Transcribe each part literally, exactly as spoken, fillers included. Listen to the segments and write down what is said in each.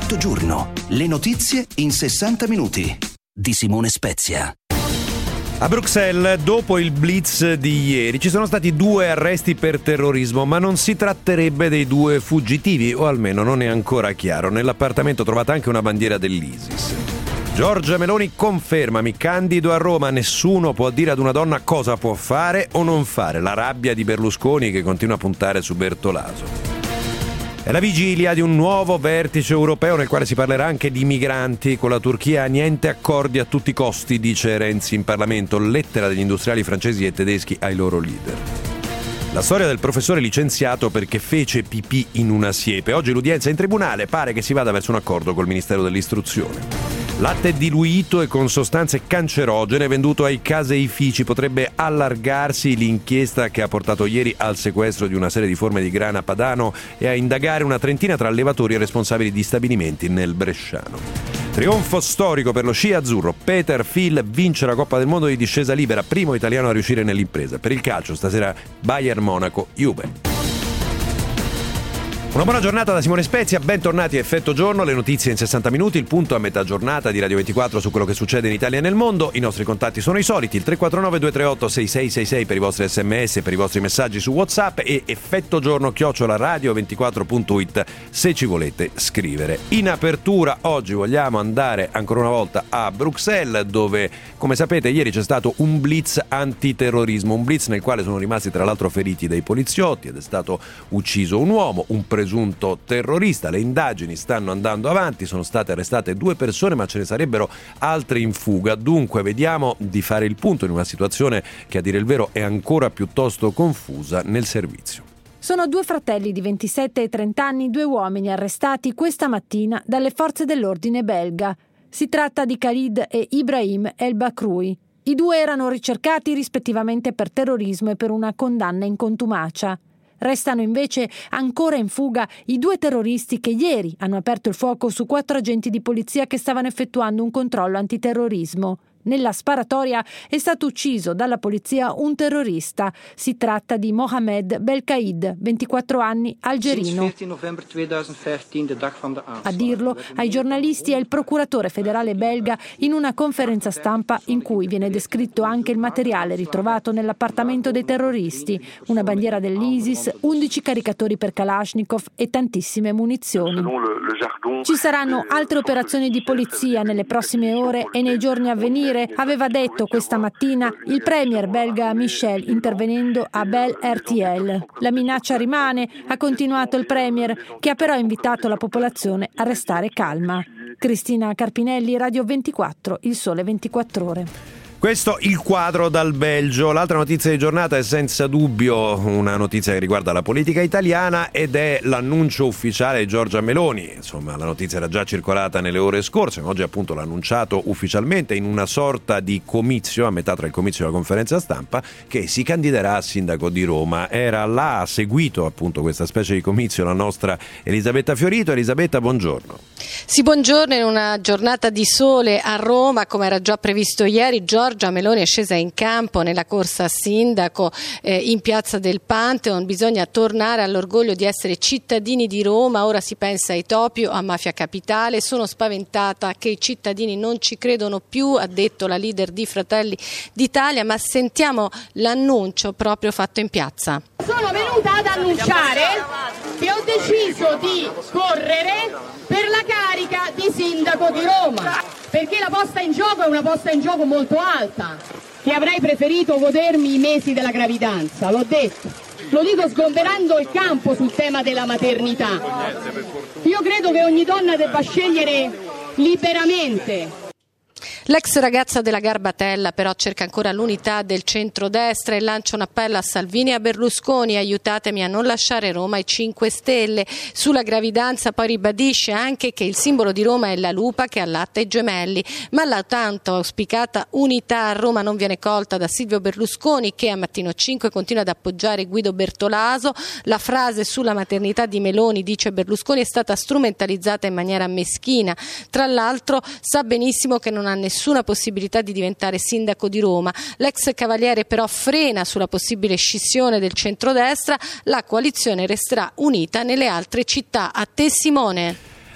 Effetto giorno. Le notizie in sessanta minuti. Di Simone Spezia. A Bruxelles, dopo il blitz di ieri, ci sono stati due arresti per terrorismo, ma non si tratterebbe dei due fuggitivi, o almeno non è ancora chiaro. Nell'appartamento trovata anche una bandiera dell'ISIS. Giorgia Meloni conferma: mi candido a Roma, nessuno può dire ad una donna cosa può fare o non fare. La rabbia di Berlusconi che continua a puntare su Bertolaso. È la vigilia di un nuovo vertice europeo nel quale si parlerà anche di migranti. Con la Turchia niente accordi a tutti i costi, dice Renzi in Parlamento. Lettera degli industriali francesi e tedeschi ai loro leader. La storia del professore licenziato perché fece pipì in una siepe. Oggi l'udienza in tribunale, pare che si vada verso un accordo col Ministero dell'Istruzione. Latte diluito e con sostanze cancerogene venduto ai caseifici. Potrebbe allargarsi l'inchiesta che ha portato ieri al sequestro di una serie di forme di grana padano e a indagare una trentina tra allevatori e responsabili di stabilimenti nel Bresciano. Trionfo storico per lo sci azzurro. Peter Phil vince la Coppa del Mondo di discesa libera, primo italiano a riuscire nell'impresa. Per il calcio stasera Bayern Monaco Juve. Una buona giornata da Simone Spezia, bentornati a Effetto Giorno, le notizie in sessanta minuti, il punto a metà giornata di Radio ventiquattro su quello che succede in Italia e nel mondo. I nostri contatti sono i soliti, il tre quattro nove due tre otto sei sei sei sei per i vostri sms, per i vostri messaggi su WhatsApp e effettogiorno chiocciola radio ventiquattro punto it se ci volete scrivere. In apertura oggi vogliamo andare ancora una volta a Bruxelles, dove, come sapete, ieri c'è stato un blitz antiterrorismo, un blitz nel quale sono rimasti tra l'altro feriti dei poliziotti ed è stato ucciso un uomo, un presunto presunto terrorista. Le indagini stanno andando avanti, sono state arrestate due persone, ma ce ne sarebbero altre in fuga. Dunque vediamo di fare il punto in una situazione che, a dire il vero, è ancora piuttosto confusa nel servizio. Sono due fratelli di ventisette e trenta anni, due uomini arrestati questa mattina dalle forze dell'ordine belga. Si tratta di Khalid e Ibrahim El Bakroui. I due erano ricercati rispettivamente per terrorismo e per una condanna in contumacia. Restano invece ancora in fuga i due terroristi che ieri hanno aperto il fuoco su quattro agenti di polizia che stavano effettuando un controllo antiterrorismo. Nella sparatoria è stato ucciso dalla polizia un terrorista. Si tratta di Mohamed Belkaid, ventiquattro anni, algerino. A dirlo ai giornalisti è il procuratore federale belga in una conferenza stampa in cui viene descritto anche il materiale ritrovato nell'appartamento dei terroristi, una bandiera dell'ISIS, undici caricatori per Kalashnikov e tantissime munizioni. Ci saranno altre operazioni di polizia nelle prossime ore e nei giorni a venire, aveva detto questa mattina il premier belga Michel intervenendo a Bel R T L. La minaccia rimane, ha continuato il premier, che ha però invitato la popolazione a restare calma. Cristina Carpinelli, Radio ventiquattro, Il Sole ventiquattro Ore. Questo il quadro dal Belgio. L'altra notizia di giornata è senza dubbio una notizia che riguarda la politica italiana ed è l'annuncio ufficiale di Giorgia Meloni. Insomma, la notizia era già circolata nelle ore scorse, ma oggi appunto l'ha annunciato ufficialmente in una sorta di comizio, a metà tra il comizio e la conferenza stampa, che si candiderà a sindaco di Roma. Era là, ha seguito appunto questa specie di comizio la nostra Elisabetta Fiorito. Elisabetta, buongiorno. Sì, buongiorno. In una giornata di sole a Roma, come era già previsto ieri, Giorgia Meloni è scesa in campo nella corsa a sindaco eh, in piazza del Pantheon. Bisogna tornare all'orgoglio di essere cittadini di Roma. Ora si pensa ai topi o a Mafia Capitale. Sono spaventata che i cittadini non ci credono più, ha detto la leader di Fratelli d'Italia, ma sentiamo l'annuncio proprio fatto in piazza. Sono venuta ad annunciare che ho deciso di correre per la carica di sindaco di Roma, perché la posta in gioco è una posta in gioco molto alta, che avrei preferito godermi i mesi della gravidanza, l'ho detto. Lo dico sgomberando il campo sul tema della maternità. Io credo che ogni donna debba scegliere liberamente. L'ex ragazza della Garbatella però cerca ancora l'unità del centrodestra e lancia un appello a Salvini e a Berlusconi: aiutatemi a non lasciare Roma ai cinque Stelle. Sulla gravidanza poi ribadisce anche che il simbolo di Roma è la lupa che allatta i gemelli, ma la tanto auspicata unità a Roma non viene colta da Silvio Berlusconi, che a Mattino cinque continua ad appoggiare Guido Bertolaso. La frase sulla maternità di Meloni, dice Berlusconi, è stata strumentalizzata in maniera meschina. Tra l'altro sa benissimo che non ha nessuno nessuna possibilità di diventare sindaco di Roma. L'ex cavaliere però frena sulla possibile scissione del centrodestra. La coalizione resterà unita nelle altre città. A te, Simone.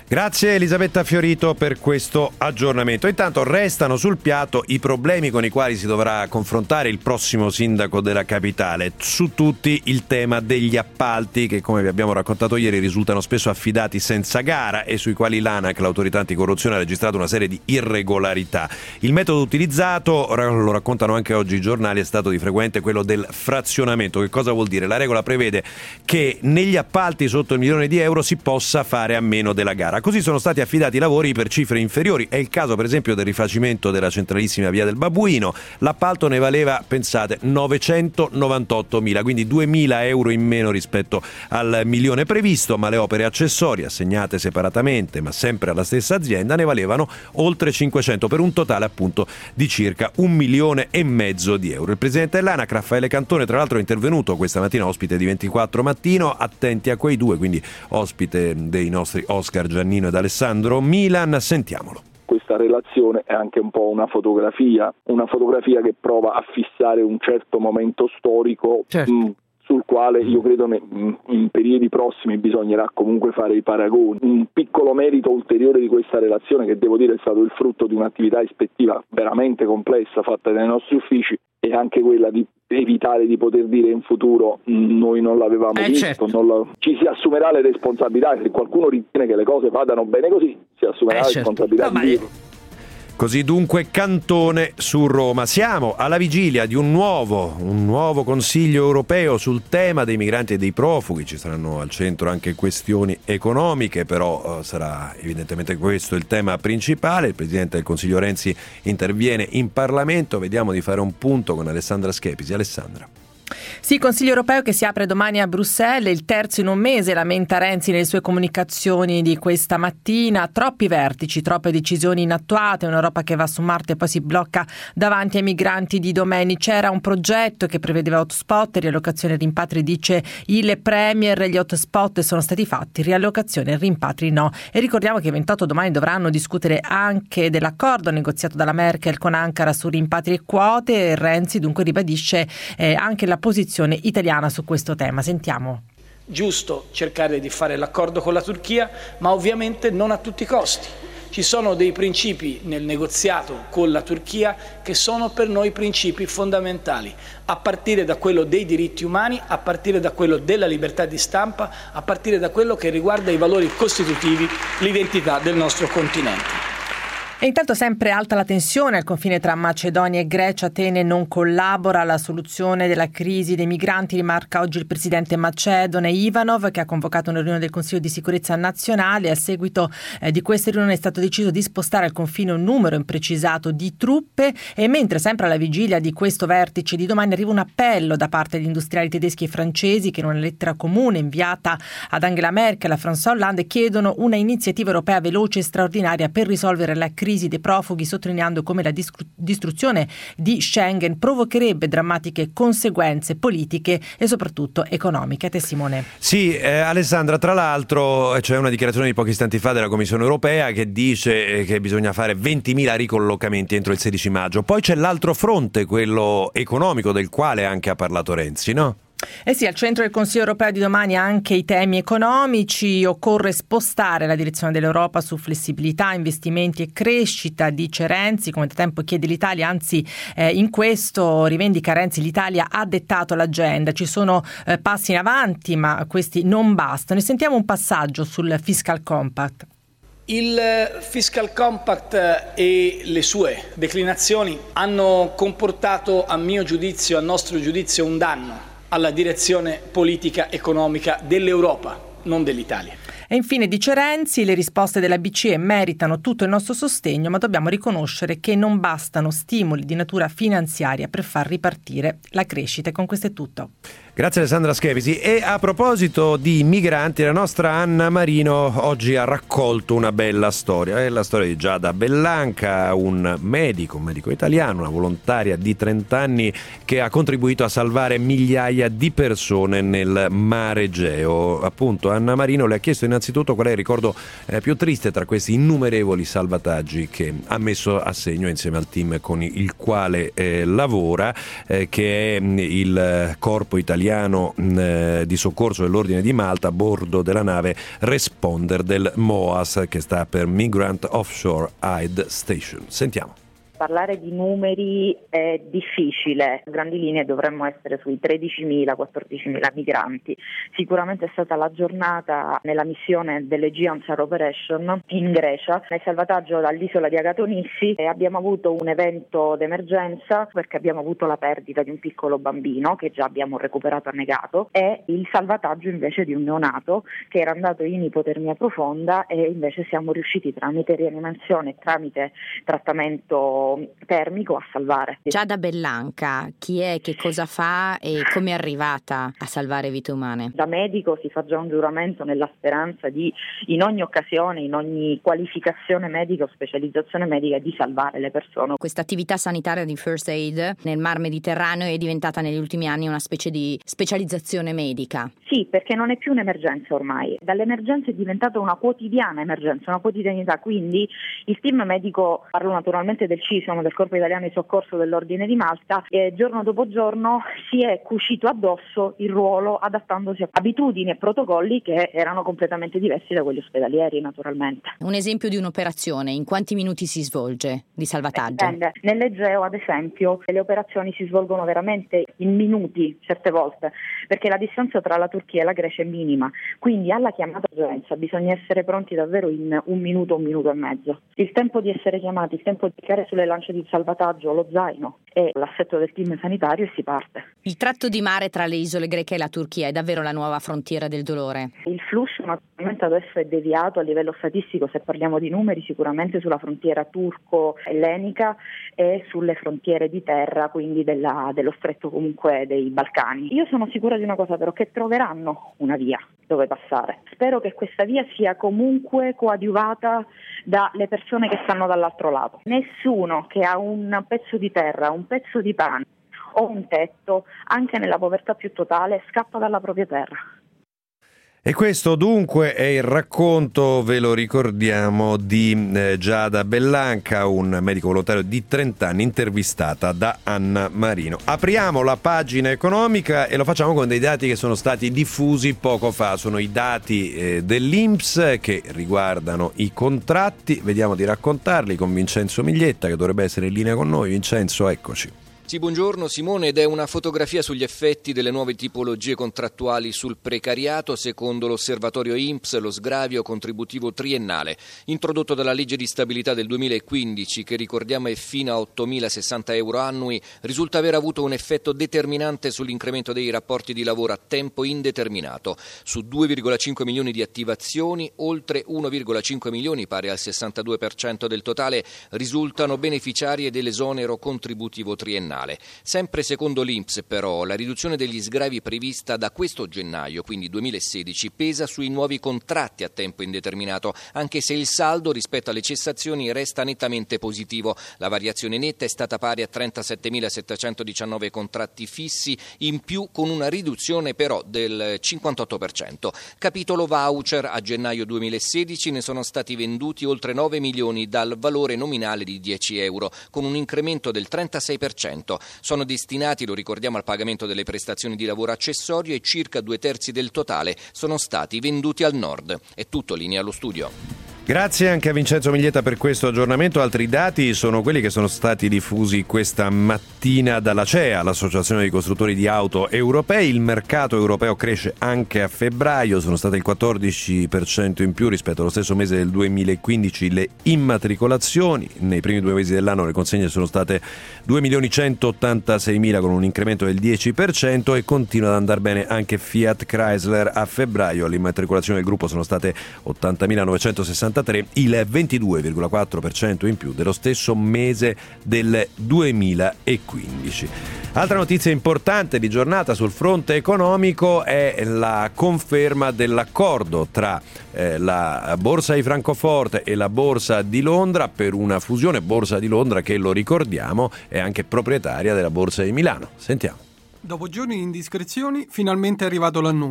Grazie Elisabetta Fiorito per questo aggiornamento. Intanto restano sul piatto i problemi con i quali si dovrà confrontare il prossimo sindaco della capitale. Su tutti il tema degli appalti che, come vi abbiamo raccontato ieri, risultano spesso affidati senza gara e sui quali l'ANAC, l'autorità anticorruzione, ha registrato una serie di irregolarità. Il metodo utilizzato, lo raccontano anche oggi i giornali, è stato di frequente quello del frazionamento. Che cosa vuol dire? La regola prevede che negli appalti sotto il milione di euro si possa fare a meno della gara. Così sono stati affidati lavori per cifre inferiori. È il caso per esempio del rifacimento della centralissima via del Babuino. L'appalto ne valeva, pensate, novecentonovantottomila, quindi duemila euro in meno rispetto al milione previsto, ma le opere accessorie assegnate separatamente ma sempre alla stessa azienda ne valevano oltre cinquecento, per un totale appunto di circa un milione e mezzo di euro. Il presidente dell'ANAC, Raffaele Cantone, tra l'altro è intervenuto questa mattina ospite di ventiquattro Mattino. Attenti a quei due, quindi ospite dei nostri Oscar Giannino ed Alessandro Milan. Sentiamolo. Questa relazione è anche un po' una fotografia, una fotografia che prova a fissare un certo momento storico, certo, mh, sul quale io credo ne, mh, in periodi prossimi bisognerà comunque fare i paragoni. Un piccolo merito ulteriore di questa relazione, che devo dire è stato il frutto di un'attività ispettiva veramente complessa fatta dai nostri uffici, è anche quella di evitare di poter dire in futuro noi non l'avevamo eh, visto, certo. non la... ci si assumerà le responsabilità. Se qualcuno ritiene che le cose vadano bene così, si assumerà eh, la certo. responsabilità no, di dirlo. Così dunque Cantone su Roma. Siamo alla vigilia di un nuovo, un nuovo Consiglio europeo sul tema dei migranti e dei profughi. Ci saranno al centro anche questioni economiche, però eh, sarà evidentemente questo il tema principale. Il Presidente del Consiglio Renzi interviene in Parlamento. Vediamo di fare un punto con Alessandra Schepisi. Alessandra. Sì, Consiglio europeo che si apre domani a Bruxelles, il terzo in un mese, lamenta Renzi nelle sue comunicazioni di questa mattina. Troppi vertici, troppe decisioni inattuate, un'Europa che va su Marte e poi si blocca davanti ai migranti di domani. C'era un progetto che prevedeva hotspot e riallocazione e rimpatri, dice il Premier. Gli hotspot sono stati fatti, riallocazione e rimpatri no. E ricordiamo che i ventotto domani dovranno discutere anche dell'accordo negoziato dalla Merkel con Ankara su rimpatri e quote. Renzi dunque ribadisce eh, anche la posizione italiana su questo tema. Sentiamo. Giusto cercare di fare l'accordo con la Turchia, ma ovviamente non a tutti i costi. Ci sono dei principi nel negoziato con la Turchia che sono per noi principi fondamentali, a partire da quello dei diritti umani, a partire da quello della libertà di stampa, a partire da quello che riguarda i valori costitutivi, l'identità del nostro continente. E intanto sempre alta la tensione al confine tra Macedonia e Grecia. Atene non collabora alla soluzione della crisi dei migranti, rimarca oggi il presidente macedone Ivanov, che ha convocato una riunione del Consiglio di sicurezza nazionale. A seguito eh, di questa riunione è stato deciso di spostare al confine un numero imprecisato di truppe, e mentre sempre alla vigilia di questo vertice di domani arriva un appello da parte degli industriali tedeschi e francesi che in una lettera comune inviata ad Angela Merkel e a François Hollande chiedono una iniziativa europea veloce e straordinaria per risolvere la crisi dei profughi, sottolineando come la distruzione di Schengen provocherebbe drammatiche conseguenze politiche e soprattutto economiche. A te Simone. Sì, eh, Alessandra, tra l'altro c'è una dichiarazione di pochi istanti fa della Commissione Europea che dice che bisogna fare ventimila ricollocamenti entro il sedici maggio. Poi c'è l'altro fronte, quello economico, del quale anche ha parlato Renzi, no? Eh sì, al centro del Consiglio europeo di domani anche i temi economici. Occorre spostare la direzione dell'Europa su flessibilità, investimenti e crescita, dice Renzi, come da tempo chiede l'Italia, anzi eh, in questo rivendica Renzi l'Italia ha dettato l'agenda. Ci sono eh, passi in avanti, ma questi non bastano. E sentiamo un passaggio sul Fiscal Compact. Il Fiscal Compact e le sue declinazioni hanno comportato, a mio giudizio, a nostro giudizio, un danno alla direzione politica economica dell'Europa, non dell'Italia. E infine dice Renzi, le risposte della B C E meritano tutto il nostro sostegno, ma dobbiamo riconoscere che non bastano stimoli di natura finanziaria per far ripartire la crescita. E con questo è tutto. Grazie Alessandra Schepisi. E a proposito di migranti, la nostra Anna Marino oggi ha raccolto una bella storia. È la storia di Giada Bellanca, un medico, un medico italiano, una volontaria di trenta anni che ha contribuito a salvare migliaia di persone nel Mar Egeo. Appunto, Anna Marino le ha chiesto innanzitutto innanzitutto qual è il ricordo eh, più triste tra questi innumerevoli salvataggi che ha messo a segno insieme al team con il quale eh, lavora, eh, che è il corpo italiano eh, di soccorso dell'Ordine di Malta a bordo della nave Responder del M O A S, che sta per Migrant Offshore Aid Station. Sentiamo. Parlare di numeri è difficile, a grandi linee dovremmo essere sui tredicimila quattordicimila migranti. Sicuramente è stata la giornata nella missione dell'Aegean Sar Operation in Grecia, nel salvataggio dall'isola di Agatonissi, e abbiamo avuto un evento d'emergenza perché abbiamo avuto la perdita di un piccolo bambino che già abbiamo recuperato annegato e il salvataggio invece di un neonato che era andato in ipotermia profonda e invece siamo riusciti tramite rianimazione e tramite trattamento termico a salvare. Giada Bellanca, chi è, che cosa fa e come è arrivata a salvare vite umane? Da medico si fa già un giuramento nella speranza di, in ogni occasione, in ogni qualificazione medica o specializzazione medica, di salvare le persone. Questa attività sanitaria di first aid nel Mar Mediterraneo è diventata negli ultimi anni una specie di specializzazione medica. Sì, perché non è più un'emergenza ormai. Dall'emergenza è diventata una quotidiana emergenza, una quotidianità. Quindi il team medico, parlo naturalmente del C I S, siamo del Corpo Italiano di Soccorso dell'Ordine di Malta, e giorno dopo giorno si è cucito addosso il ruolo adattandosi a abitudini e protocolli che erano completamente diversi da quelli ospedalieri, naturalmente. Un esempio di un'operazione, in quanti minuti si svolge di salvataggio? Dipende. Nell'Egeo, ad esempio, le operazioni si svolgono veramente in minuti certe volte, perché la distanza tra la Turchia e la Grecia è minima, quindi alla chiamata d'urgenza bisogna essere pronti davvero in un minuto, un minuto e mezzo. Il tempo di essere chiamati, il tempo di caricare sulle lance di salvataggio lo zaino e l'assetto del team sanitario e si parte. Il tratto di mare tra le isole greche e la Turchia è davvero la nuova frontiera del dolore? Il flusso naturalmente adesso è deviato a livello statistico, se parliamo di numeri, sicuramente sulla frontiera turco-ellenica e sulle frontiere di terra, quindi della, dello stretto comunque dei Balcani. Io sono sicura di una cosa però, che troveranno una via dove passare. Spero che questa via sia comunque coadiuvata dalle persone che stanno dall'altro lato. Nessuno che ha un pezzo di terra, un pezzo di pane o un tetto, anche nella povertà più totale, scappa dalla propria terra. E questo dunque è il racconto, ve lo ricordiamo, di eh, Giada Bellanca, un medico volontario di trenta anni, intervistata da Anna Marino. Apriamo la pagina economica e lo facciamo con dei dati che sono stati diffusi poco fa. Sono i dati eh, dell'I N P S che riguardano i contratti. Vediamo di raccontarli con Vincenzo Miglietta, che dovrebbe essere in linea con noi. Vincenzo, eccoci. Sì, buongiorno Simone, ed è una fotografia sugli effetti delle nuove tipologie contrattuali sul precariato. Secondo l'osservatorio I N P S, lo sgravio contributivo triennale introdotto dalla legge di stabilità del duemilaquindici, che ricordiamo è fino a ottomilasessanta euro annui, risulta aver avuto un effetto determinante sull'incremento dei rapporti di lavoro a tempo indeterminato. Su due virgola cinque milioni di attivazioni, oltre uno virgola cinque milioni, pari al sessantadue per cento del totale, risultano beneficiarie dell'esonero contributivo triennale. Sempre secondo l'I N P S, però, la riduzione degli sgravi prevista da questo gennaio, quindi duemilasedici, pesa sui nuovi contratti a tempo indeterminato, anche se il saldo rispetto alle cessazioni resta nettamente positivo. La variazione netta è stata pari a trentasettemilasettecentodiciannove contratti fissi in più, con una riduzione però del cinquantotto per cento. Capitolo voucher: a gennaio duemilasedici ne sono stati venduti oltre nove milioni dal valore nominale di dieci euro, con un incremento del trentasei per cento. Sono destinati, lo ricordiamo, al pagamento delle prestazioni di lavoro accessorio e circa due terzi del totale sono stati venduti al nord. È tutto, linea allo studio. Grazie anche a Vincenzo Miglietta per questo aggiornamento. Altri dati sono quelli che sono stati diffusi questa mattina dalla C E A, l'Associazione dei Costruttori di Auto Europei. Il mercato europeo cresce anche a febbraio, sono state il quattordici per cento in più rispetto allo stesso mese del duemilaquindici le immatricolazioni. Nei primi due mesi dell'anno le consegne sono state due milioni centottantaseimila, con un incremento del dieci per cento, e continua ad andare bene anche Fiat Chrysler. A febbraio le immatricolazioni del gruppo sono state ottantamilanovecentosessantatré, il ventidue virgola quattro per cento in più dello stesso mese del duemilaquindici. Altra notizia importante di giornata sul fronte economico è la conferma dell'accordo tra eh, la Borsa di Francoforte e la Borsa di Londra per una fusione. Borsa di Londra che, lo ricordiamo, è anche proprietaria della Borsa di Milano. Sentiamo. Dopo giorni di indiscrezioni, finalmente è arrivato l'annuncio.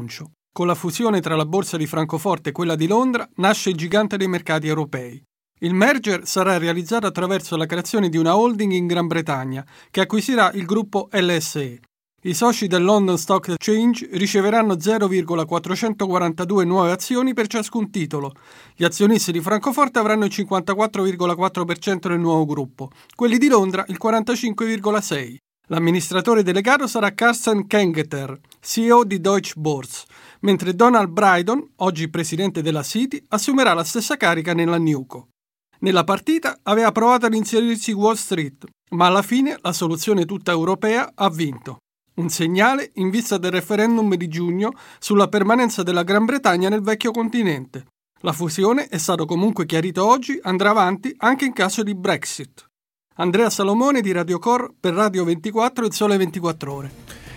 Con la fusione tra la borsa di Francoforte e quella di Londra nasce il gigante dei mercati europei. Il merger sarà realizzato attraverso la creazione di una holding in Gran Bretagna che acquisirà il gruppo L S E. I soci del London Stock Exchange riceveranno zero virgola quattrocentoquarantadue nuove azioni per ciascun titolo. Gli azionisti di Francoforte avranno il cinquantaquattro virgola quattro per cento del nuovo gruppo, quelli di Londra il quarantacinque virgola sei per cento. L'amministratore delegato sarà Carsten Kengeter, C E O di Deutsche Börse, mentre Donald Brydon, oggi presidente della Citi, assumerà la stessa carica nella Newco. Nella partita aveva provato ad inserirsi Wall Street, ma alla fine la soluzione tutta europea ha vinto. Un segnale in vista del referendum di giugno sulla permanenza della Gran Bretagna nel vecchio continente. La fusione, è stato comunque chiarito oggi, andrà avanti anche in caso di Brexit. Andrea Salomone di Radio Cor per Radio ventiquattro e Il Sole ventiquattro Ore.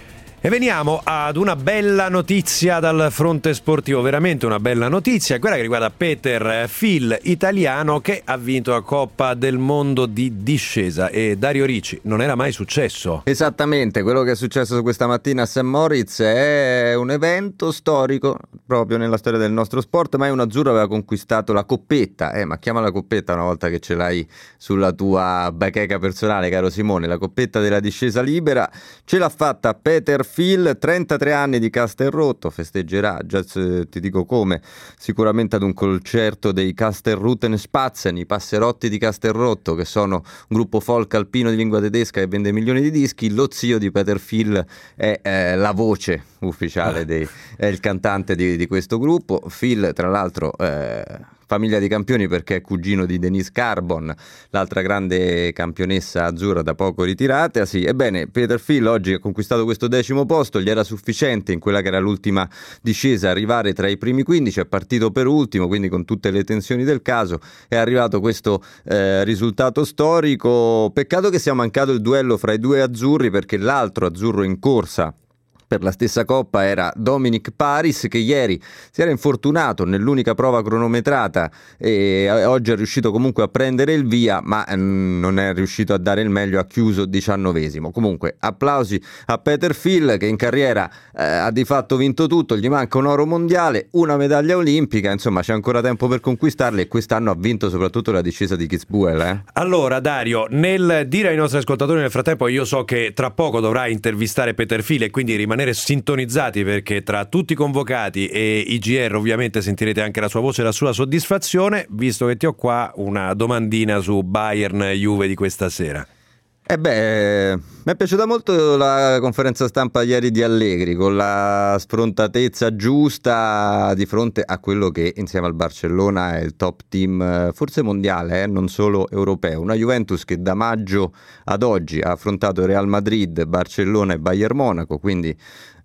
E veniamo ad una bella notizia dal fronte sportivo, veramente una bella notizia, quella che riguarda Peter Phil, italiano, che ha vinto la Coppa del Mondo di discesa. E Dario Ricci, non era mai successo. Esattamente, quello che è successo questa mattina a Saint Moritz è un evento storico proprio nella storia del nostro sport. Mai un azzurro aveva conquistato la coppetta, eh, ma chiama la coppetta una volta che ce l'hai sulla tua bacheca personale, caro Simone, la coppetta della discesa libera. Ce l'ha fatta Peter Phil, trentatré anni di Castelrotto, festeggerà, già ti dico come, sicuramente ad un concerto dei Kastelruten Spatzen, i passerotti di Castelrotto, che sono un gruppo folk alpino di lingua tedesca che vende milioni di dischi. Lo zio di Peter Phil è eh, la voce ufficiale, dei, è il cantante di, di questo gruppo. Phil, tra l'altro, eh, famiglia di campioni perché è cugino di Denise Carbon, l'altra grande campionessa azzurra da poco ritirata. Sì, ebbene, Peter Phil oggi ha conquistato questo decimo posto, gli era sufficiente in quella che era l'ultima discesa arrivare tra i primi quindici, è partito per ultimo, quindi con tutte le tensioni del caso è arrivato questo eh, risultato storico. Peccato che sia mancato il duello fra i due azzurri, perché l'altro azzurro in corsa per la stessa coppa era Dominic Paris, che ieri si era infortunato nell'unica prova cronometrata e oggi è riuscito comunque a prendere il via, ma non è riuscito a dare il meglio, ha chiuso diciannovesimo. Comunque applausi a Peter Phil, che in carriera eh, ha di fatto vinto tutto, gli manca un oro mondiale, una medaglia olimpica, insomma c'è ancora tempo per conquistarle, e quest'anno ha vinto soprattutto la discesa di Kitzbühel. Eh? Allora Dario, nel dire ai nostri ascoltatori, nel frattempo io so che tra poco dovrai intervistare Peter Phil e quindi rimanere sintonizzati, perché tra tutti i convocati e I G R ovviamente sentirete anche la sua voce e la sua soddisfazione, visto che ti ho qua una domandina su Bayern-Juve di questa sera. Eh beh, mi è piaciuta molto la conferenza stampa ieri di Allegri, con la sfrontatezza giusta di fronte a quello che insieme al Barcellona è il top team forse mondiale, eh, non solo europeo. Una Juventus che da maggio ad oggi ha affrontato Real Madrid, Barcellona e Bayern Monaco, quindi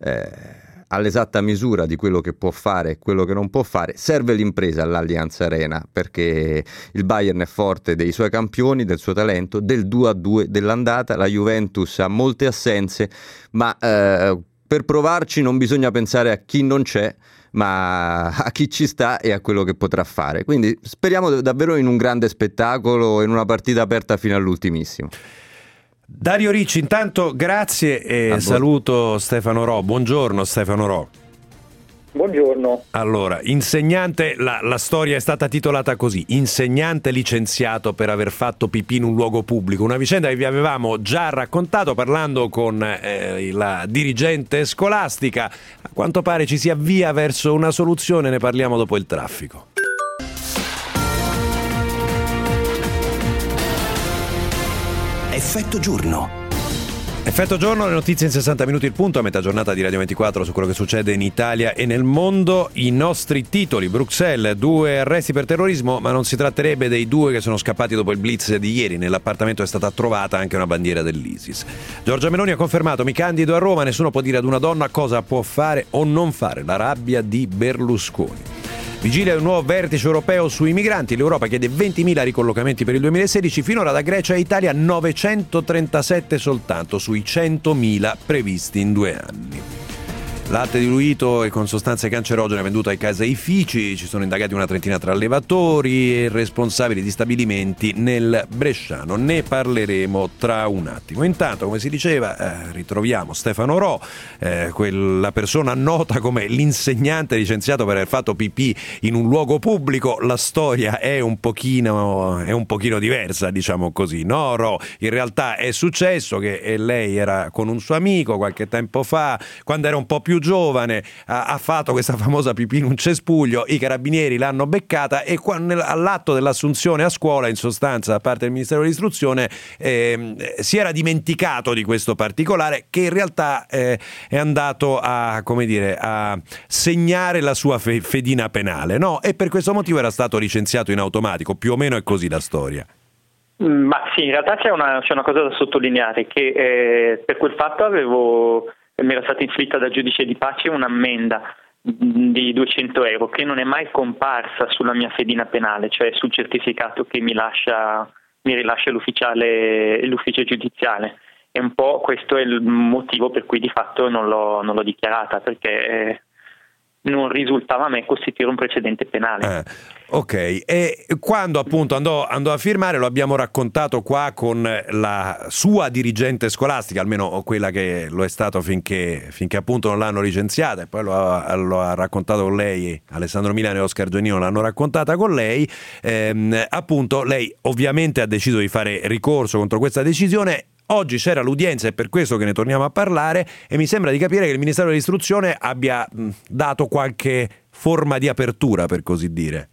eh, all'esatta misura di quello che può fare e quello che non può fare. Serve l'impresa all'Allianz Arena, perché il Bayern è forte dei suoi campioni, del suo talento, del due a due dell'andata. La Juventus ha molte assenze, ma eh, per provarci non bisogna pensare a chi non c'è, ma a chi ci sta e a quello che potrà fare. Quindi speriamo davvero in un grande spettacolo, in una partita aperta fino all'ultimissimo. Dario Ricci, intanto grazie e ah, saluto Stefano Ro. Buongiorno Stefano Ro. Buongiorno. Allora, insegnante, la, la storia è stata titolata così: insegnante licenziato per aver fatto pipì in un luogo pubblico, una vicenda che vi avevamo già raccontato parlando con eh, la dirigente scolastica. A quanto pare ci si avvia verso una soluzione, ne parliamo dopo il traffico. Effetto giorno. Effetto giorno, le notizie in sessanta minuti il punto, a metà giornata di Radio ventiquattro su quello che succede in Italia e nel mondo. I nostri titoli: Bruxelles, due arresti per terrorismo, ma non si tratterebbe dei due che sono scappati dopo il blitz di ieri. Nell'appartamento è stata trovata anche una bandiera dell'ISIS. Giorgia Meloni ha confermato: mi candido a Roma, nessuno può dire ad una donna cosa può fare o non fare. La rabbia di Berlusconi. Vigilia un nuovo vertice europeo sui migranti. L'Europa chiede ventimila ricollocamenti per il duemilasedici, finora da Grecia e Italia novecentotrentasette soltanto sui centomila previsti in due anni. Latte diluito e con sostanze cancerogene venduto ai caseifici. Ci sono indagati una trentina tra allevatori e responsabili di stabilimenti nel bresciano. Ne parleremo tra un attimo. Intanto, come si diceva, eh, ritroviamo Stefano Ro, eh, quella persona nota come l'insegnante licenziato per aver fatto pipì in un luogo pubblico. La storia è un pochino, è un pochino diversa, diciamo così, no Ro? In realtà è successo che lei era con un suo amico qualche tempo fa, quando era un po' più giovane, ha, ha fatto questa famosa pipì in un cespuglio, i carabinieri l'hanno beccata e qua, nel, all'atto dell'assunzione a scuola, in sostanza da parte del Ministero dell'Istruzione, eh, si era dimenticato di questo particolare che in realtà eh, è andato a, come dire, a segnare la sua fe- fedina penale, no? E per questo motivo era stato licenziato in automatico, più o meno è così la storia. Ma sì, in realtà c'è una, c'è una cosa da sottolineare, che eh, per quel fatto avevo mi era stata inflitta dal giudice di pace un'ammenda di duecento euro che non è mai comparsa sulla mia fedina penale, cioè sul certificato che mi lascia mi rilascia l'ufficiale l'ufficio giudiziale, e un po' questo è il motivo per cui di fatto non l'ho, non l'ho dichiarata, perché eh, non risultava a me costituire un precedente penale. Eh, ok, e quando appunto andò, andò a firmare, lo abbiamo raccontato qua con la sua dirigente scolastica, almeno quella che lo è stato finché, finché appunto non l'hanno licenziata, e poi lo ha, lo ha raccontato con lei, Alessandro Milano e Oscar Giannino l'hanno raccontata con lei, ehm, appunto lei ovviamente ha deciso di fare ricorso contro questa decisione. Oggi c'era l'udienza, è per questo che ne torniamo a parlare, e mi sembra di capire che il Ministero dell'Istruzione abbia mh, dato qualche forma di apertura, per così dire.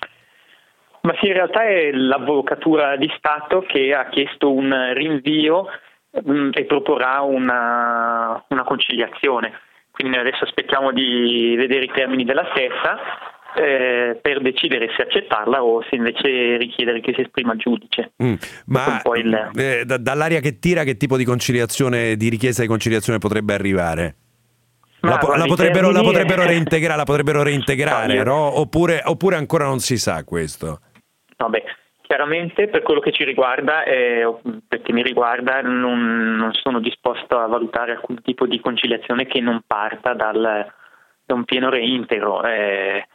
Ma sì, in realtà è l'Avvocatura di Stato che ha chiesto un rinvio mh, e proporrà una, una conciliazione. Quindi noi adesso aspettiamo di vedere i termini della stessa eh, per decidere se accettarla o se invece richiedere che si esprima il giudice. Mm, ma il... eh, da, dall'aria che tira, che tipo di conciliazione, di richiesta di conciliazione potrebbe arrivare? La, po- la, potrebbero, la potrebbero reintegrare, la potrebbero reintegrare, no? Oppure, oppure ancora non si sa questo? Vabbè, chiaramente per quello che ci riguarda, eh, perché mi riguarda, non, non sono disposto a valutare alcun tipo di conciliazione che non parta dal, da un pieno reintegro, eh,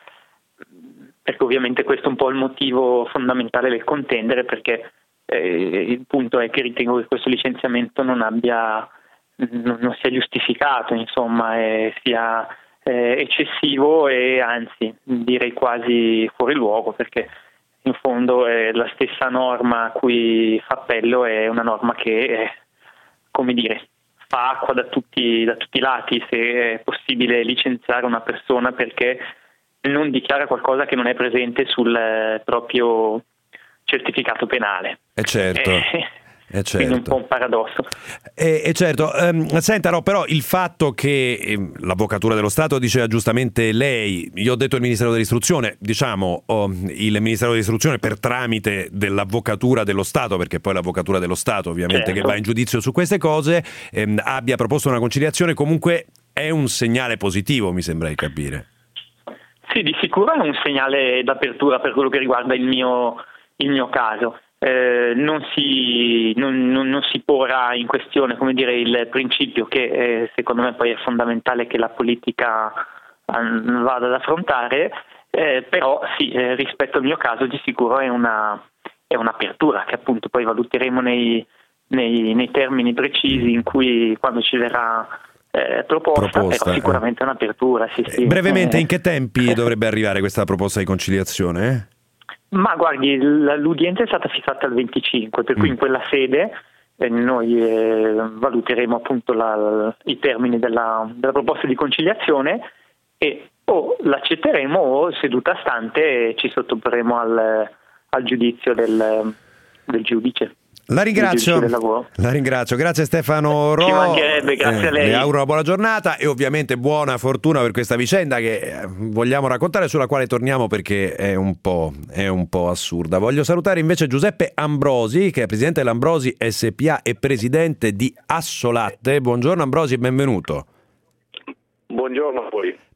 perché ovviamente questo è un po' il motivo fondamentale del contendere, perché eh, il punto è che ritengo che questo licenziamento non abbia non, non sia giustificato, insomma, eh, sia eh, eccessivo e anzi direi quasi fuori luogo, perché in fondo eh, la stessa norma a cui fa appello è una norma che, eh, come dire, fa acqua da tutti, da tutti i lati, se è possibile licenziare una persona perché non dichiara qualcosa che non è presente sul eh, proprio certificato penale. Eh certo. Eh, Eh certo. Quindi un po' un paradosso. E eh, eh certo, um, senta no, però il fatto che eh, l'Avvocatura dello Stato diceva giustamente lei, io ho detto il Ministero dell'Istruzione, diciamo oh, il Ministero dell'Istruzione per tramite dell'Avvocatura dello Stato, perché poi l'Avvocatura dello Stato ovviamente certo. che va in giudizio su queste cose, ehm, abbia proposto una conciliazione, comunque è un segnale positivo, mi sembra di capire. Sì, di sicuro è un segnale d'apertura per quello che riguarda il mio, il mio caso. Eh, non, si, non, non, non si porrà in questione, come dire, il principio che eh, secondo me poi è fondamentale che la politica eh, vada ad affrontare, eh, però sì, eh, rispetto al mio caso di sicuro è, una, è un'apertura che appunto poi valuteremo nei, nei, nei termini precisi in cui quando ci verrà eh, proposta, proposta però sicuramente è un'apertura. Sì, sì. Brevemente, eh, in che tempi dovrebbe arrivare questa proposta di conciliazione? Eh? Ma guardi, l'udienza è stata fissata al venticinque, per cui in quella sede eh, noi eh, valuteremo appunto la, i termini della, della proposta di conciliazione e o l'accetteremo o seduta stante ci sottoporremo al, al giudizio del, del giudice. La ringrazio, la ringrazio, grazie Stefano Ro. Ci mancherebbe, grazie eh, a lei. Le auguro una buona giornata e ovviamente buona fortuna per questa vicenda che vogliamo raccontare, sulla quale torniamo perché è un po', è un po' assurda. Voglio salutare invece Giuseppe Ambrosi, che è presidente dell'Ambrosi S P A e presidente di Assolatte. Buongiorno Ambrosi e benvenuto. Buongiorno a voi.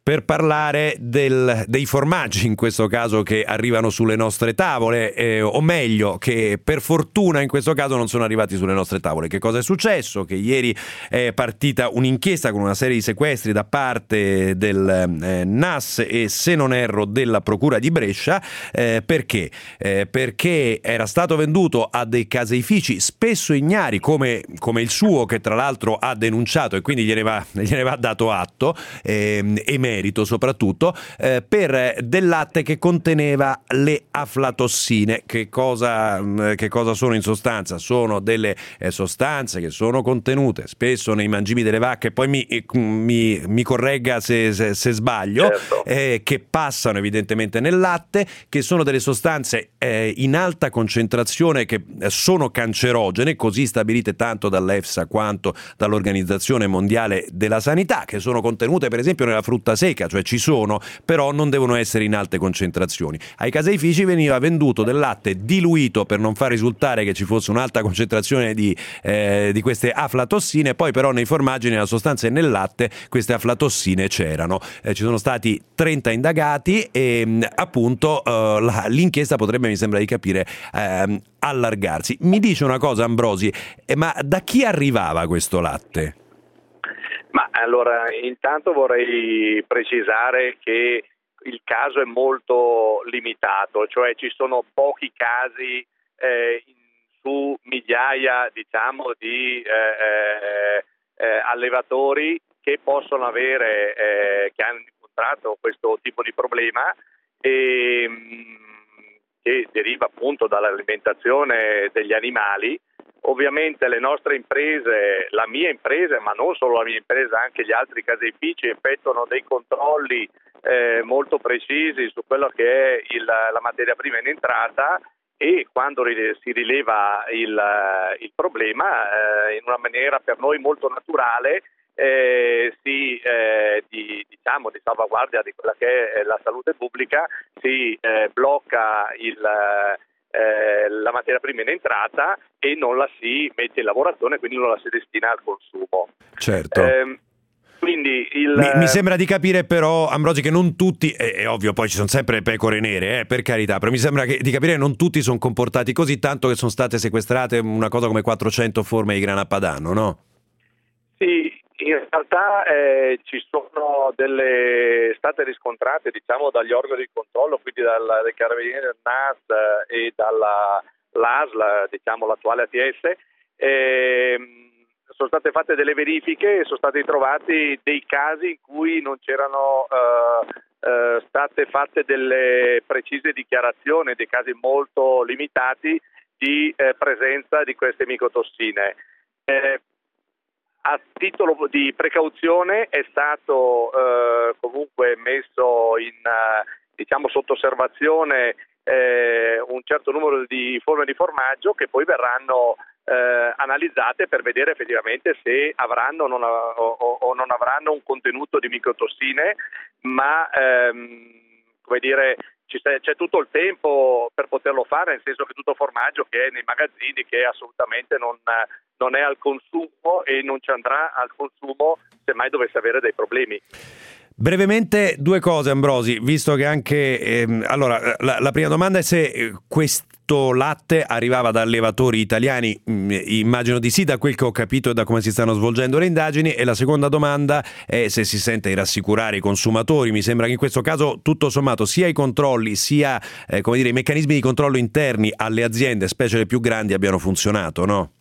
per parlare del, dei formaggi, in questo caso, che arrivano sulle nostre tavole, eh, o meglio, che per fortuna in questo caso non sono arrivati sulle nostre tavole. Che cosa è successo? Che ieri è partita un'inchiesta con una serie di sequestri da parte del eh, N A S e, se non erro, della Procura di Brescia. Eh, perché? Eh, perché era stato venduto a dei caseifici spesso ignari, come, come il suo, che tra l'altro ha denunciato e quindi gliene va, gliene va dato atto, eh, e merito soprattutto, eh, per del latte che conteneva le aflatossine. Che cosa, che cosa sono in sostanza? Sono delle eh, sostanze che sono contenute spesso nei mangimi delle vacche, poi mi, mi, mi corregga se, se, se sbaglio, certo. eh, che passano evidentemente nel latte, che sono delle sostanze eh, in alta concentrazione, che sono cancerogene, così stabilite tanto dall'EFSA quanto dall'Organizzazione Mondiale della Sanità, che sono contenute per esempio nella frutta secca, cioè ci sono, però non devono essere in alte concentrazioni. Ai caseifici veniva venduto del latte diluito per non far risultare che ci fosse un'alta concentrazione di, eh, di queste aflatossine, poi però nei formaggi, nella sostanza e nel latte, queste aflatossine c'erano. Eh, ci sono stati trenta indagati e appunto eh, la, l'inchiesta potrebbe, mi sembra di capire, eh, allargarsi. Mi dice una cosa, Ambrosi, eh, ma da chi arrivava questo latte? Ma allora, intanto vorrei precisare che il caso è molto limitato, cioè ci sono pochi casi eh, su migliaia, diciamo, di eh, eh, allevatori che possono avere, eh, che hanno incontrato questo tipo di problema, e, che deriva appunto dall'alimentazione degli animali. Ovviamente le nostre imprese, la mia impresa, ma non solo la mia impresa, anche gli altri caseifici effettuano dei controlli eh, molto precisi su quello che è il, la materia prima in entrata, e quando si rileva il, il problema, eh, in una maniera per noi molto naturale, eh, si, eh, di, diciamo, di salvaguardia di quella che è la salute pubblica, si eh, blocca il Eh, la materia prima in entrata e non la si mette in lavorazione, quindi non la si destina al consumo. Certo. Eh, quindi il... mi, mi sembra di capire però, Ambrosi, che non tutti, è, è ovvio, poi ci sono sempre pecore nere, eh, per carità, però mi sembra che, di capire che non tutti sono comportati così, tanto che sono state sequestrate una cosa come quattrocento forme di grana padano, no? Sì, in realtà eh, ci sono delle state riscontrate, diciamo, dagli organi di controllo, quindi dal, dai carabinieri del N A S eh, e dalla l'A S L, diciamo l'attuale A T S, eh, sono state fatte delle verifiche e sono stati trovati dei casi in cui non c'erano eh, eh, state fatte delle precise dichiarazioni, dei casi molto limitati di eh, presenza di queste micotossine. Eh, A titolo di precauzione è stato eh, comunque messo in eh, diciamo sotto osservazione eh, un certo numero di forme di formaggio che poi verranno eh, analizzate per vedere effettivamente se avranno non a, o, o non avranno un contenuto di micotossine, ma ehm, come dire, c'è tutto il tempo per poterlo fare, nel senso che tutto formaggio che è nei magazzini, che assolutamente non, non è al consumo e non ci andrà al consumo se mai dovesse avere dei problemi. Brevemente due cose, Ambrosi, visto che anche ehm, allora la, la prima domanda è se questo latte arrivava da allevatori italiani. Immagino di sì, da quel che ho capito e da come si stanno svolgendo le indagini, e la seconda domanda è se si sente di rassicurare i consumatori. Mi sembra che in questo caso tutto sommato sia i controlli sia eh, come dire, i meccanismi di controllo interni alle aziende, specie le più grandi, abbiano funzionato, no?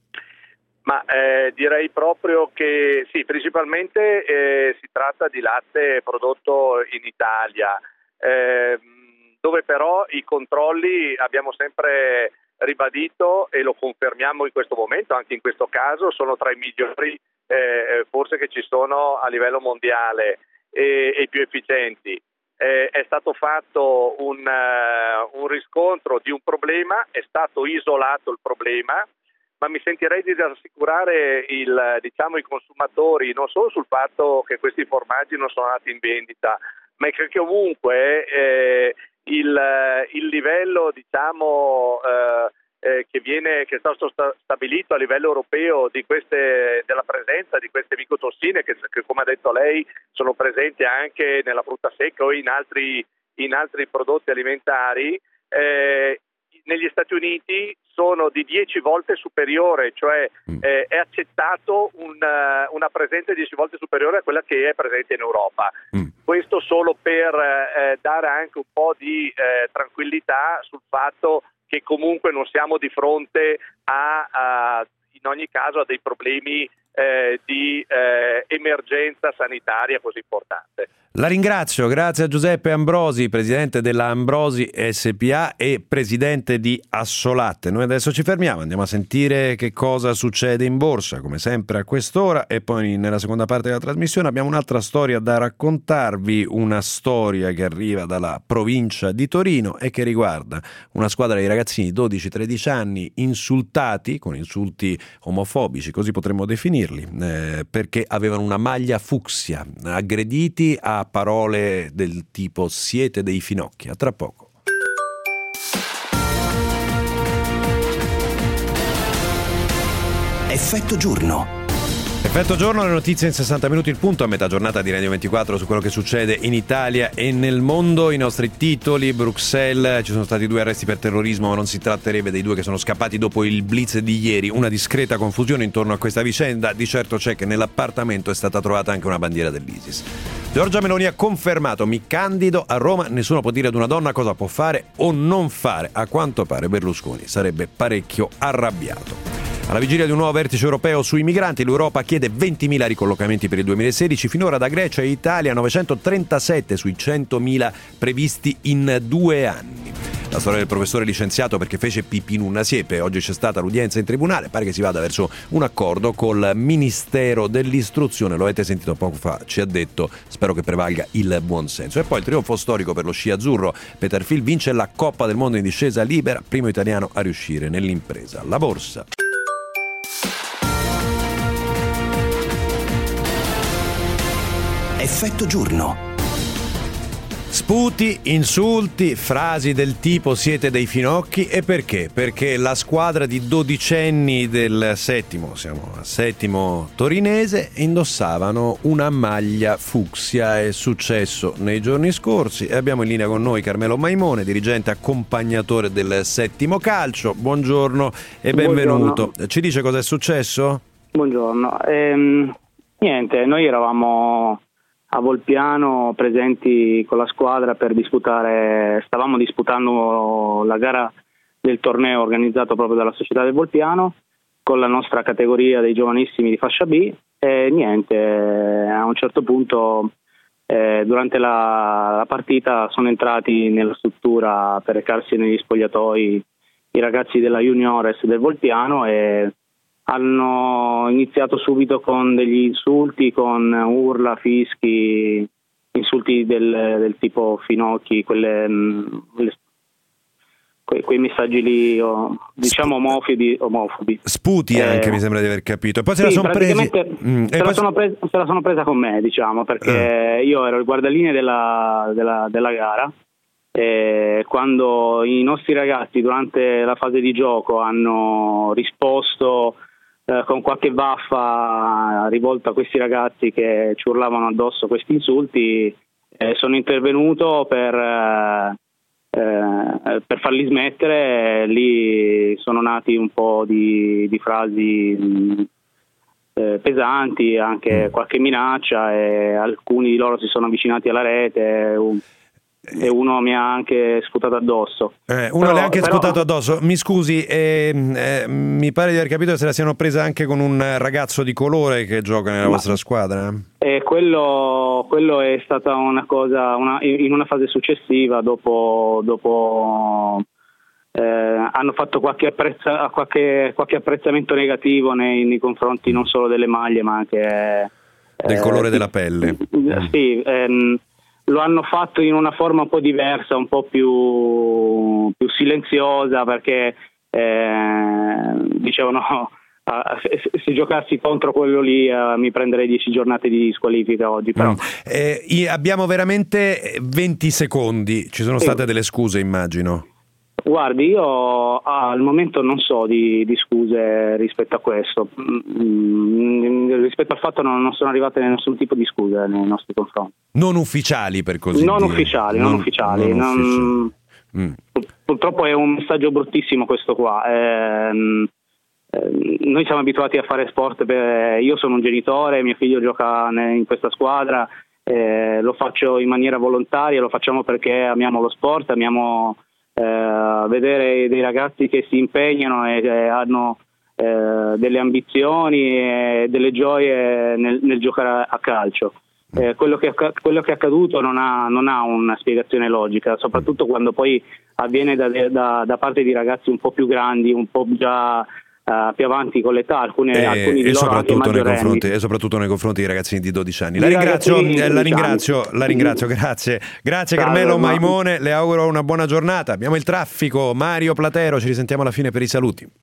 Ma eh, direi proprio che sì, principalmente eh, si tratta di latte prodotto in Italia, eh, dove però i controlli, abbiamo sempre ribadito e lo confermiamo in questo momento, anche in questo caso, sono tra i migliori eh, forse che ci sono a livello mondiale e, e i più efficienti. Eh, è stato fatto un, uh, un riscontro di un problema, è stato isolato il problema, ma mi sentirei di rassicurare il, diciamo, i consumatori non solo sul fatto che questi formaggi non sono andati in vendita, ma che comunque eh, il, il livello, diciamo, eh, eh, che viene che è stato sta- stabilito a livello europeo di queste, della presenza di queste micotossine che, che come ha detto lei sono presenti anche nella frutta secca o in altri, in altri prodotti alimentari, eh, negli Stati Uniti sono di dieci volte superiore, cioè eh, è accettato un, uh, una presenza dieci volte superiore a quella che è presente in Europa. Mm. Questo solo per eh, dare anche un po' di eh, tranquillità sul fatto che comunque non siamo di fronte a, a in ogni caso a dei problemi eh, di eh, emergenza sanitaria così importante. La ringrazio, grazie a Giuseppe Ambrosi, presidente della Ambrosi S P A e presidente di Assolatte. Noi adesso ci fermiamo, andiamo a sentire che cosa succede in borsa, come sempre a quest'ora, e poi nella seconda parte della trasmissione abbiamo un'altra storia da raccontarvi, una storia che arriva dalla provincia di Torino e che riguarda una squadra di ragazzini di dodici tredici anni insultati, con insulti omofobici, così potremmo definirli, eh, perché avevano una maglia fucsia, aggrediti a parole del tipo siete dei finocchi. A tra poco. Effetto giorno. Effetto giorno, le notizie in sessanta minuti il punto, a metà giornata di Radio ventiquattro su quello che succede in Italia e nel mondo. I nostri titoli: Bruxelles, ci sono stati due arresti per terrorismo, ma non si tratterebbe dei due che sono scappati dopo il blitz di ieri. Una discreta confusione intorno a questa vicenda, di certo c'è che nell'appartamento è stata trovata anche una bandiera dell'ISIS. Giorgia Meloni ha confermato: mi candido a Roma, nessuno può dire ad una donna cosa può fare o non fare. A quanto pare Berlusconi sarebbe parecchio arrabbiato. Alla vigilia di un nuovo vertice europeo sui migranti, l'Europa chiede ventimila ricollocamenti per il duemilasedici, finora da Grecia e Italia novecentotrentasette sui centomila previsti in due anni. La storia del professore licenziato perché fece pipì in una siepe, oggi c'è stata l'udienza in tribunale, pare che si vada verso un accordo col Ministero dell'Istruzione, lo avete sentito poco fa, ci ha detto, spero che prevalga il buonsenso. E poi il trionfo storico per lo sci azzurro, Peter Phil vince la Coppa del Mondo in discesa libera, primo italiano a riuscire nell'impresa. La borsa. Effetto giorno. Sputi, insulti, frasi del tipo siete dei finocchi. E perché? Perché la squadra di dodicenni del settimo, siamo al settimo torinese, indossavano una maglia fucsia. È successo nei giorni scorsi e abbiamo in linea con noi Carmelo Maimone, dirigente accompagnatore del settimo calcio. Buongiorno e benvenuto. Buongiorno. Ci dice cosa è successo? Buongiorno. Ehm, niente, noi eravamo a Volpiano presenti con la squadra per disputare, stavamo disputando la gara del torneo organizzato proprio dalla società del Volpiano con la nostra categoria dei giovanissimi di fascia B e niente, a un certo punto eh, durante la, la partita sono entrati nella struttura per recarsi negli spogliatoi i ragazzi della Juniores del Volpiano e hanno iniziato subito con degli insulti, con urla, fischi, insulti del, del tipo finocchi, quelle, quelle, que, quei messaggi lì, diciamo omofobi. omofobi. Sputi eh, anche, mi sembra di aver capito. E poi se sì, la sono presi... Mm, se, la poi... sono presa, se la sono presa con me, diciamo, perché eh. io ero il guardalinee della, della, della gara. E quando i nostri ragazzi durante la fase di gioco hanno risposto con qualche vaffa rivolta a questi ragazzi che ci urlavano addosso questi insulti, eh, sono intervenuto per, eh, per farli smettere. Lì sono nati un po' di, di frasi mh, eh, pesanti, anche qualche minaccia e alcuni di loro si sono avvicinati alla rete. Un, E uno mi ha anche sputato addosso. Eh, uno però, le ha anche però... sputato addosso. Mi scusi, eh, eh, mi pare di aver capito che se la siano presa anche con un ragazzo di colore che gioca nella Ma, vostra squadra. Eh, quello, quello è stata una cosa, una, in una fase successiva, dopo, dopo eh, hanno fatto qualche, apprezza, qualche, qualche apprezzamento negativo nei, nei confronti non solo delle maglie, ma anche del eh, colore della pelle. Sì. Ehm, Lo hanno fatto in una forma un po' diversa, un po' più, più silenziosa, perché eh, dicevano se, se giocassi contro quello lì eh, mi prenderei dieci giornate di squalifica oggi. Però. Mm. Eh, abbiamo veramente venti secondi, ci sono state sì. delle scuse, immagino. Guardi, io al momento non so di, di scuse rispetto a questo, mm, rispetto al fatto non, non sono arrivate nessun tipo di scuse nei nostri confronti. Non ufficiali, per così non dire. Ufficiali, non, non ufficiali, non ufficiali. Mm. Purtroppo è un messaggio bruttissimo questo qua. Eh, eh, noi siamo abituati a fare sport, per, io sono un genitore, mio figlio gioca in questa squadra, eh, lo faccio in maniera volontaria, lo facciamo perché amiamo lo sport, amiamo Eh, vedere dei ragazzi che si impegnano e eh, hanno eh, delle ambizioni e delle gioie nel, nel giocare a calcio. Eh, quello, che, quello che è accaduto non ha, non ha una spiegazione logica, soprattutto quando poi avviene da, da, da parte di ragazzi un po' più grandi, un po' già Uh, più avanti con l'età, alcune, e, alcuni di e, loro soprattutto anche nei confronti, e soprattutto nei confronti dei ragazzini di dodici anni. La ringrazio, eh, la ringrazio, la ringrazio, grazie. Grazie Ciao, Carmelo ma... Maimone, le auguro una buona giornata. Abbiamo il traffico, Mario Platero, ci risentiamo alla fine per i saluti.